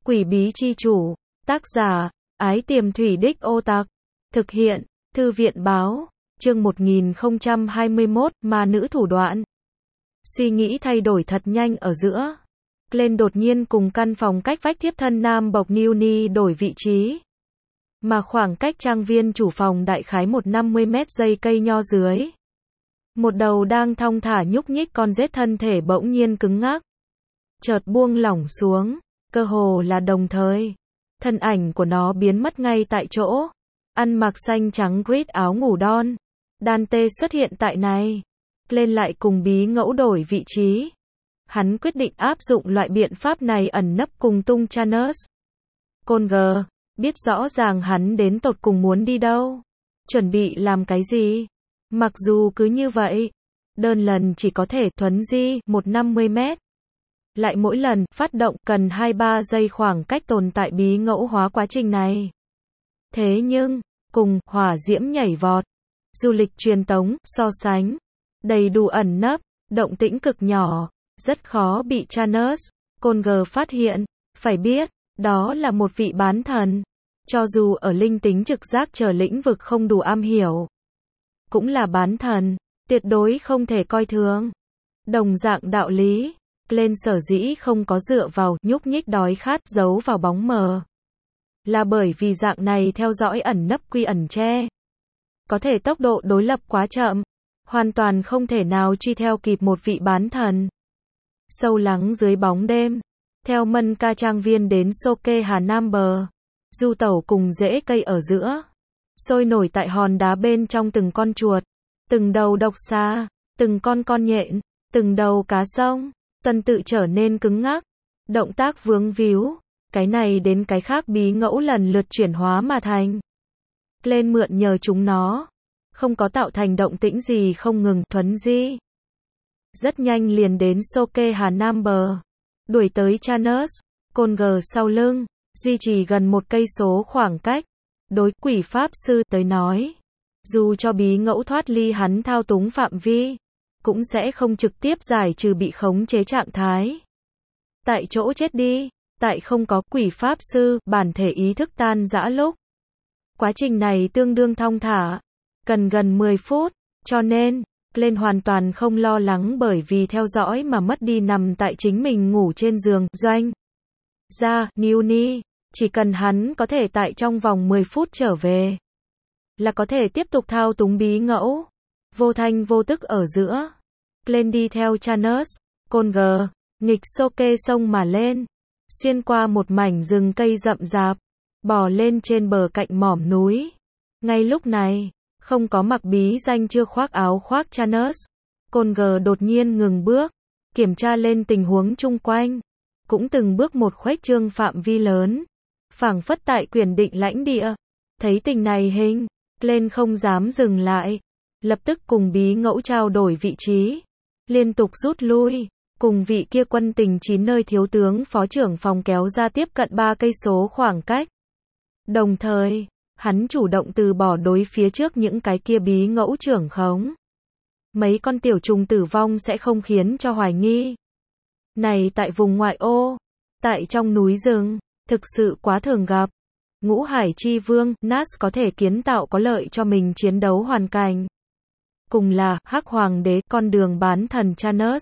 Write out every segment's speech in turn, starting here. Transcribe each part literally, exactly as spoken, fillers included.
Quỷ bí chi chủ, tác giả, Ái Tiềm Thủy Đích Ô Tặc, thực hiện, Thư viện báo, chương một nghìn không trăm hai mươi mốt, ma nữ thủ đoạn. Suy nghĩ thay đổi thật nhanh ở giữa. Glenn đột nhiên cùng căn phòng cách vách thiếp thân Nam Bộc Newny đổi vị trí. Mà khoảng cách trang viên chủ phòng đại khái một trăm năm mươi mét dây cây nho dưới. Một đầu đang thong thả nhúc nhích con rết thân thể bỗng nhiên cứng ngắc. Chợt buông lỏng xuống, cơ hồ là đồng thời. Thân ảnh của nó biến mất ngay tại chỗ. Ăn mặc xanh trắng grid áo ngủ đon. Dante xuất hiện tại này. Lên lại cùng bí ngẫu đổi vị trí. Hắn quyết định áp dụng loại biện pháp này ẩn nấp cùng tung Chanus. Conger biết rõ ràng hắn đến tột cùng muốn đi đâu. Chuẩn bị làm cái gì. Mặc dù cứ như vậy, đơn lần chỉ có thể thuấn di một trăm năm mươi mét. Lại mỗi lần phát động cần hai ba giây khoảng cách tồn tại bí ngẫu hóa quá trình này. Thế nhưng, cùng hỏa diễm nhảy vọt, du lịch truyền tống, so sánh, đầy đủ ẩn nấp, động tĩnh cực nhỏ, rất khó bị Chanus, Conger phát hiện. Phải biết, đó là một vị bán thần. Cho dù ở linh tính trực giác chờ lĩnh vực không đủ am hiểu, cũng là bán thần, tuyệt đối không thể coi thường. Đồng dạng đạo lý, Glenn sở dĩ không có dựa vào nhúc nhích đói khát giấu vào bóng mờ. Là bởi vì dạng này theo dõi ẩn nấp quy ẩn che. Có thể tốc độ đối lập quá chậm, hoàn toàn không thể nào truy theo kịp một vị bán thần. Sâu lắng dưới bóng đêm, theo mân ca trang viên đến Soke Hà Nam bờ, du tẩu cùng rễ cây ở giữa. Sôi nổi tại hòn đá bên trong từng con chuột, từng đầu độc xà, từng con con nhện, từng đầu cá sông, tuần tự trở nên cứng ngắc, động tác vướng víu, cái này đến cái khác bí ngẫu lần lượt chuyển hóa mà thành. Lên mượn nhờ chúng nó, không có tạo thành động tĩnh gì không ngừng thuấn di. Rất nhanh liền đến Soke Hà Nam bờ, đuổi tới Chanus, Conger sau lưng, duy trì gần một cây số khoảng cách. Đối quỷ pháp sư tới nói, dù cho bí ngẫu thoát ly hắn thao túng phạm vi, cũng sẽ không trực tiếp giải trừ bị khống chế trạng thái. Tại chỗ chết đi, tại không có quỷ pháp sư, bản thể ý thức tan rã lúc. Quá trình này tương đương thong thả, cần gần mười phút, cho nên, Glenn hoàn toàn không lo lắng bởi vì theo dõi mà mất đi nằm tại chính mình ngủ trên giường, doanh. Ra, Newny. Chỉ cần hắn có thể tại trong vòng mười phút trở về, là có thể tiếp tục thao túng bí ngẫu. Vô thanh vô tức ở giữa, Glenn đi theo Chanus, Conger, nghịch Soke sông mà lên, xuyên qua một mảnh rừng cây rậm rạp, bò lên trên bờ cạnh mỏm núi. Ngay lúc này, không có mặc bí danh chưa khoác áo khoác Chanus, Conger đột nhiên ngừng bước, kiểm tra lên tình huống chung quanh, cũng từng bước một khuếch trương phạm vi lớn. Phảng phất tại quyền định lãnh địa. Thấy tình này hình, Glenn không dám dừng lại, lập tức cùng bí ngẫu trao đổi vị trí, liên tục rút lui, cùng vị kia quân tình chín nơi thiếu tướng phó trưởng phòng kéo ra tiếp cận ba cây số khoảng cách. Đồng thời, hắn chủ động từ bỏ đối phía trước những cái kia bí ngẫu trưởng khống. Mấy con tiểu trùng tử vong sẽ không khiến cho hoài nghi. Này tại vùng ngoại ô, tại trong núi rừng, thực sự quá thường gặp. Ngũ Hải Chi Vương, Nas có thể kiến tạo có lợi cho mình chiến đấu hoàn cảnh. Cùng là, Hắc Hoàng đế, con đường bán thần Chanus.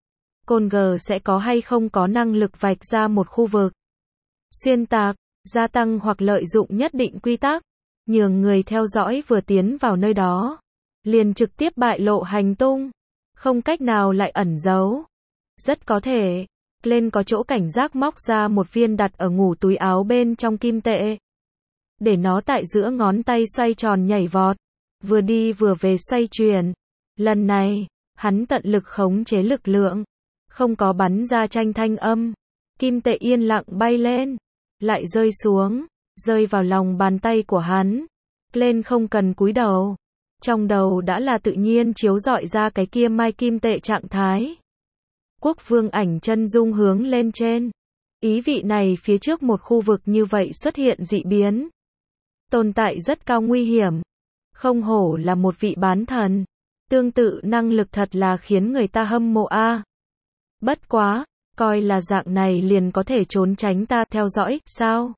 Conger sẽ có hay không có năng lực vạch ra một khu vực. Xuyên tạc, gia tăng hoặc lợi dụng nhất định quy tắc. Nhường người theo dõi vừa tiến vào nơi đó. Liền trực tiếp bại lộ hành tung. Không cách nào lại ẩn giấu. Rất có thể. Glenn có chỗ cảnh giác móc ra một viên đặt ở ngủ túi áo bên trong kim tệ. Để nó tại giữa ngón tay xoay tròn nhảy vọt. Vừa đi vừa về xoay chuyển. Lần này, hắn tận lực khống chế lực lượng. Không có bắn ra tranh thanh âm. Kim tệ yên lặng bay lên. Lại rơi xuống. Rơi vào lòng bàn tay của hắn. Glenn không cần cúi đầu. Trong đầu đã là tự nhiên chiếu rọi ra cái kia mai kim tệ trạng thái. Quốc vương ảnh chân dung hướng lên trên. Ý vị này phía trước một khu vực như vậy xuất hiện dị biến. Tồn tại rất cao nguy hiểm. Không hổ là một vị bán thần. Tương tự năng lực thật là khiến người ta hâm mộ a. Bất quá, coi là dạng này liền có thể trốn tránh ta theo dõi, sao?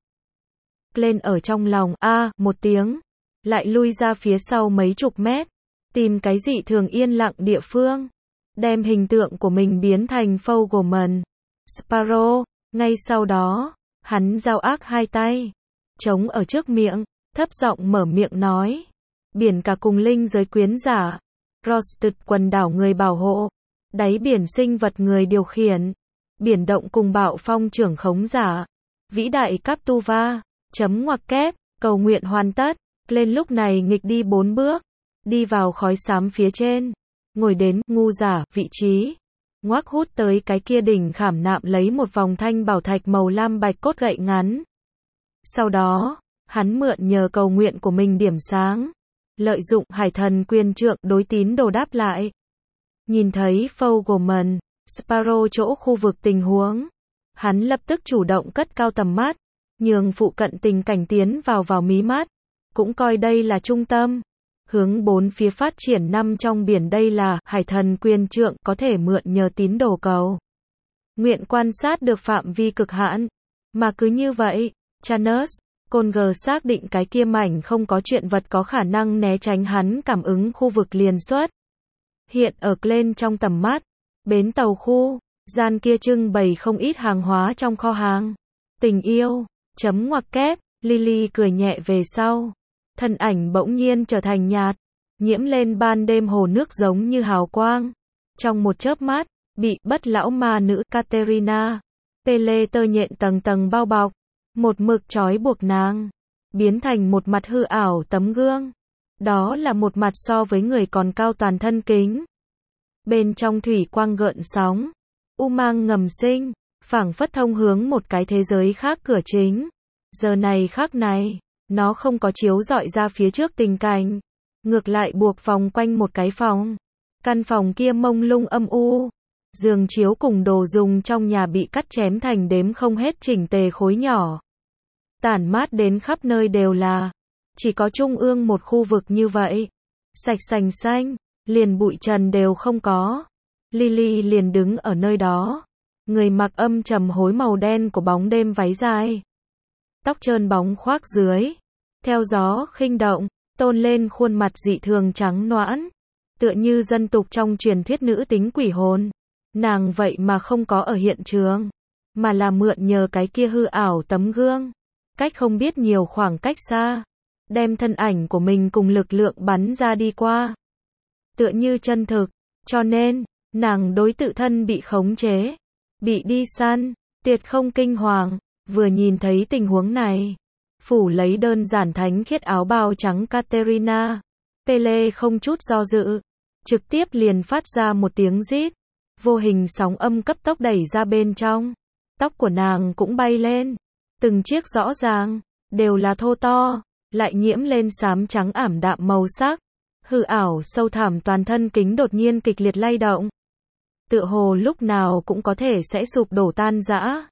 Lên ở trong lòng, a, một tiếng, lại lui ra phía sau mấy chục mét, tìm cái dị thường yên lặng địa phương, đem hình tượng của mình biến thành Fogelman, Sparrow, ngay sau đó, hắn giao ác hai tay, chống ở trước miệng, thấp giọng mở miệng nói, biển cả cùng linh giới quyến giả, Rosted quần đảo người bảo hộ, đáy biển sinh vật người điều khiển, biển động cùng bạo phong trưởng khống giả, vĩ đại Captuva, chấm ngoặc kép, cầu nguyện hoàn tất, lên lúc này nghịch đi bốn bước, đi vào khói xám phía trên, ngồi đến, ngu giả, vị trí, ngoác hút tới cái kia đỉnh khảm nạm lấy một vòng thanh bảo thạch màu lam bạch cốt gậy ngắn. Sau đó, hắn mượn nhờ cầu nguyện của mình điểm sáng, lợi dụng hải thần quyền trượng đối tín đồ đáp lại. Nhìn thấy Fogelman, Sparrow chỗ khu vực tình huống, hắn lập tức chủ động cất cao tầm mắt, nhường phụ cận tình cảnh tiến vào vào mí mắt, cũng coi đây là trung tâm, hướng bốn phía phát triển năm trong biển đây là hải thần quyền trượng có thể mượn nhờ tín đồ cầu nguyện quan sát được phạm vi cực hạn, mà cứ như vậy, Chanus, Conger xác định cái kia mảnh không có chuyện vật có khả năng né tránh hắn cảm ứng khu vực liền xuất. Hiện ở lên trong tầm mắt, bến tàu khu, gian kia trưng bày không ít hàng hóa trong kho hàng. Tình yêu, chấm ngoặc kép, Lily cười nhẹ về sau. Thân ảnh bỗng nhiên trở thành nhạt, nhiễm lên ban đêm hồ nước giống như hào quang. Trong một chớp mắt, bị bất lão ma nữ Katerina, Pele tơ nhện tầng tầng bao bọc, một mực trói buộc nàng, biến thành một mặt hư ảo tấm gương. Đó là một mặt so với người còn cao toàn thân kính. Bên trong thủy quang gợn sóng, u mang ngầm sinh, phảng phất thông hướng một cái thế giới khác cửa chính. Giờ này khác này, nó không có chiếu rọi ra phía trước tình cảnh, ngược lại buộc vòng quanh một cái phòng. Căn phòng kia mông lung âm u, giường chiếu cùng đồ dùng trong nhà bị cắt chém thành đếm không hết chỉnh tề khối nhỏ, tản mát đến khắp nơi đều là. Chỉ có trung ương một khu vực như vậy, sạch sành xanh, liền bụi trần đều không có. Lily liền đứng ở nơi đó, người mặc âm trầm hối màu đen của bóng đêm váy dài, tóc trơn bóng khoác dưới, theo gió khinh động, tôn lên khuôn mặt dị thường trắng nõn, tựa như dân tục trong truyền thuyết nữ tính quỷ hồn. Nàng vậy mà không có ở hiện trường, mà là mượn nhờ cái kia hư ảo tấm gương, cách không biết nhiều khoảng cách xa, đem thân ảnh của mình cùng lực lượng bắn ra đi qua. Tựa như chân thực, cho nên, nàng đối tự thân bị khống chế, bị đi săn, tuyệt không kinh hoàng, vừa nhìn thấy tình huống này. Phủ lấy đơn giản thánh khiết áo bào trắng Katerina, Pele không chút do dự, trực tiếp liền phát ra một tiếng rít, vô hình sóng âm cấp tốc đẩy ra bên trong. Tóc của nàng cũng bay lên, từng chiếc rõ ràng, đều là thô to, lại nhiễm lên xám trắng ảm đạm màu sắc. Hư ảo sâu thẳm toàn thân kính đột nhiên kịch liệt lay động, tựa hồ lúc nào cũng có thể sẽ sụp đổ tan rã.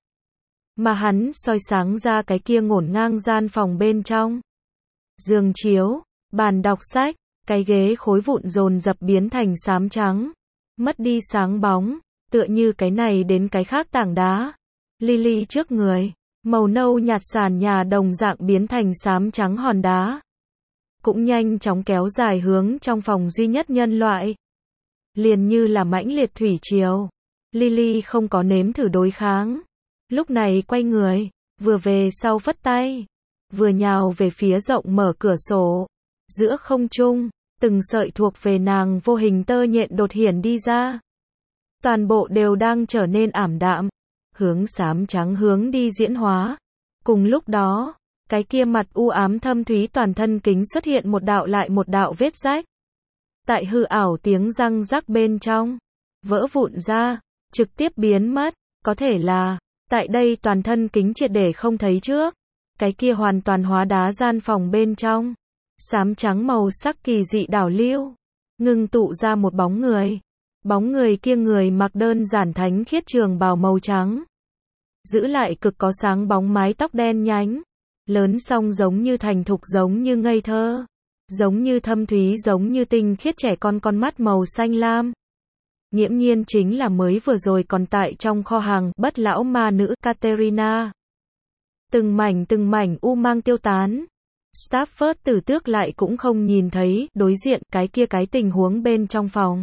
Mà hắn soi sáng ra cái kia ngổn ngang gian phòng bên trong. Giường chiếu, bàn đọc sách, cái ghế khối vụn dồn dập biến thành xám trắng, mất đi sáng bóng, tựa như cái này đến cái khác tảng đá. Lily trước người, màu nâu nhạt sàn nhà đồng dạng biến thành xám trắng hòn đá, cũng nhanh chóng kéo dài hướng trong phòng duy nhất nhân loại. Liền như là mãnh liệt thủy triều. Lily không có nếm thử đối kháng. Lúc này quay người, vừa về sau phất tay, vừa nhào về phía rộng mở cửa sổ. Giữa không trung, từng sợi thuộc về nàng vô hình tơ nhện đột hiển đi ra. Toàn bộ đều đang trở nên ảm đạm, hướng xám trắng hướng đi diễn hóa. Cùng lúc đó, cái kia mặt u ám thâm thúy toàn thân kính xuất hiện một đạo lại một đạo vết rách. Tại hư ảo tiếng răng rắc bên trong, vỡ vụn ra, trực tiếp biến mất, có thể là, tại đây toàn thân kính triệt để không thấy trước, cái kia hoàn toàn hóa đá gian phòng bên trong, xám trắng màu sắc kỳ dị đảo lưu, ngưng tụ ra một bóng người. Bóng người kia người mặc đơn giản thánh khiết trường bào màu trắng, giữ lại cực có sáng bóng mái tóc đen nhánh, lớn song giống như thành thục giống như ngây thơ, giống như thâm thúy giống như tinh khiết trẻ con con mắt màu xanh lam. nghiễm nhiên chính là mới vừa rồi còn tại trong kho hàng, bất lão ma nữ Katerina. Từng mảnh từng mảnh u mang tiêu tán. Stafford Tử Tước lại cũng không nhìn thấy, đối diện, cái kia cái tình huống bên trong phòng.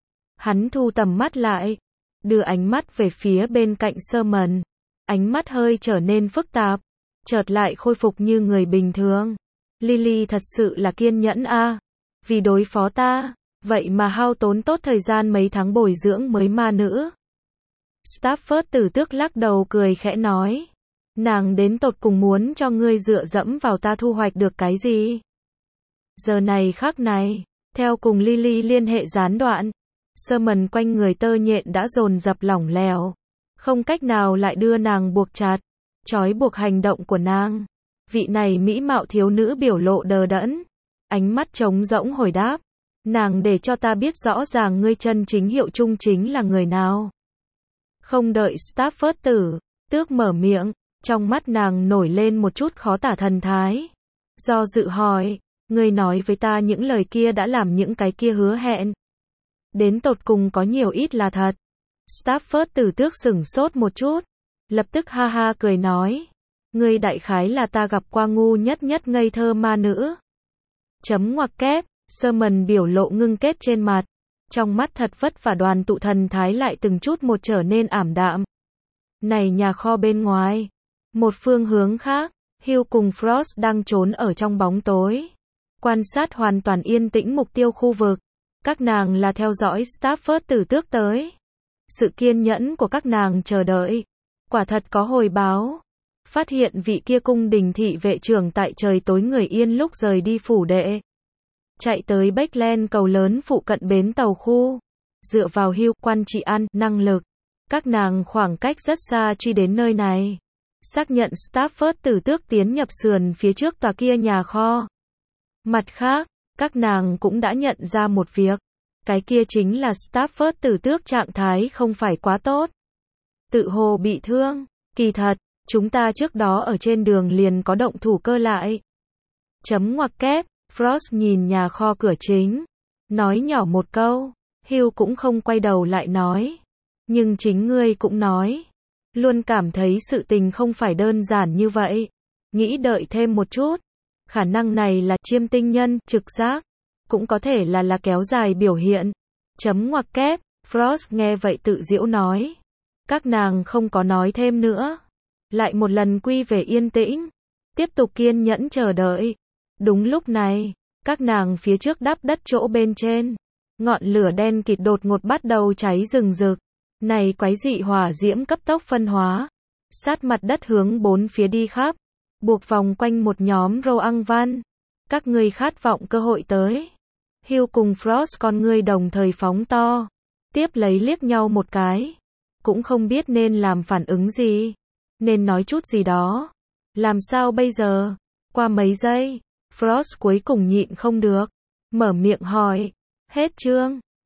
Hắn thu tầm mắt lại, đưa ánh mắt về phía bên cạnh Sherman. Ánh mắt hơi trở nên phức tạp, chợt lại khôi phục như người bình thường. Lily thật sự là kiên nhẫn a, à. Vì đối phó ta, vậy mà hao tốn tốt thời gian mấy tháng bồi dưỡng mới ma nữ. Stafford Tử Tước lắc đầu cười khẽ nói. Nàng đến tột cùng muốn cho ngươi dựa dẫm vào ta thu hoạch được cái gì? Giờ này khắc này, theo cùng Lily liên hệ gián đoạn, Sherman quanh người tơ nhện đã dồn dập lỏng lẻo, không cách nào lại đưa nàng buộc chặt, trói buộc hành động của nàng. Vị này mỹ mạo thiếu nữ biểu lộ đờ đẫn, ánh mắt trống rỗng hồi đáp, nàng để cho ta biết rõ ràng ngươi chân chính hiệu chung chính là người nào. Không đợi Stafford Tử Tước mở miệng, trong mắt nàng nổi lên một chút khó tả thần thái. Do dự hỏi, ngươi nói với ta những lời kia đã làm những cái kia hứa hẹn. Đến tột cùng có nhiều ít là thật. Stafford Tử Tước sửng sốt một chút, lập tức ha ha cười nói. Ngươi đại khái là ta gặp qua ngu nhất nhất ngây thơ ma nữ. Chấm ngoặc kép, Sherman biểu lộ ngưng kết trên mặt. Trong mắt thật vất vả đoàn tụ thần thái lại từng chút một trở nên ảm đạm. Này nhà kho bên ngoài. Một phương hướng khác, Hugh cùng Frost đang trốn ở trong bóng tối. Quan sát hoàn toàn yên tĩnh mục tiêu khu vực. Các nàng là theo dõi Stafford Tử Tước tới. Sự kiên nhẫn của các nàng chờ đợi. Quả thật có hồi báo. Phát hiện vị kia cung đình thị vệ trưởng tại trời tối người yên lúc rời đi phủ đệ. Chạy tới Backland cầu lớn phụ cận bến tàu khu. Dựa vào Hugh quan trị an, năng lực. Các nàng khoảng cách rất xa truy đến nơi này. Xác nhận Stafford Tử Tước tiến nhập sườn phía trước tòa kia nhà kho. Mặt khác, các nàng cũng đã nhận ra một việc. Cái kia chính là Stafford Tử Tước trạng thái không phải quá tốt. Tự hồ bị thương. Kỳ thật, chúng ta trước đó ở trên đường liền có động thủ cơ lại. Chấm ngoặc kép, Frost nhìn nhà kho cửa chính. Nói nhỏ một câu. Hugh cũng không quay đầu lại nói. Nhưng chính ngươi cũng nói. Luôn cảm thấy sự tình không phải đơn giản như vậy. Nghĩ đợi thêm một chút. Khả năng này là chiêm tinh nhân, trực giác. Cũng có thể là là kéo dài biểu hiện. Chấm ngoặc kép, Frost nghe vậy tự giễu nói. Các nàng không có nói thêm nữa. Lại một lần quy về yên tĩnh. Tiếp tục kiên nhẫn chờ đợi. Đúng lúc này, các nàng phía trước đắp đất chỗ bên trên. Ngọn lửa đen kịt đột ngột bắt đầu cháy rừng rực. Này quái dị hỏa diễm cấp tốc phân hóa. Sát mặt đất hướng bốn phía đi khắp. Buộc vòng quanh một nhóm rô ăn văn. Các ngươi khát vọng cơ hội tới. Hugh cùng Frost con ngươi đồng thời phóng to. Tiếp lấy liếc nhau một cái. Cũng không biết nên làm phản ứng gì. Nên nói chút gì đó. Làm sao bây giờ? Qua mấy giây, Frost cuối cùng nhịn không được. Mở miệng hỏi. Hết chương.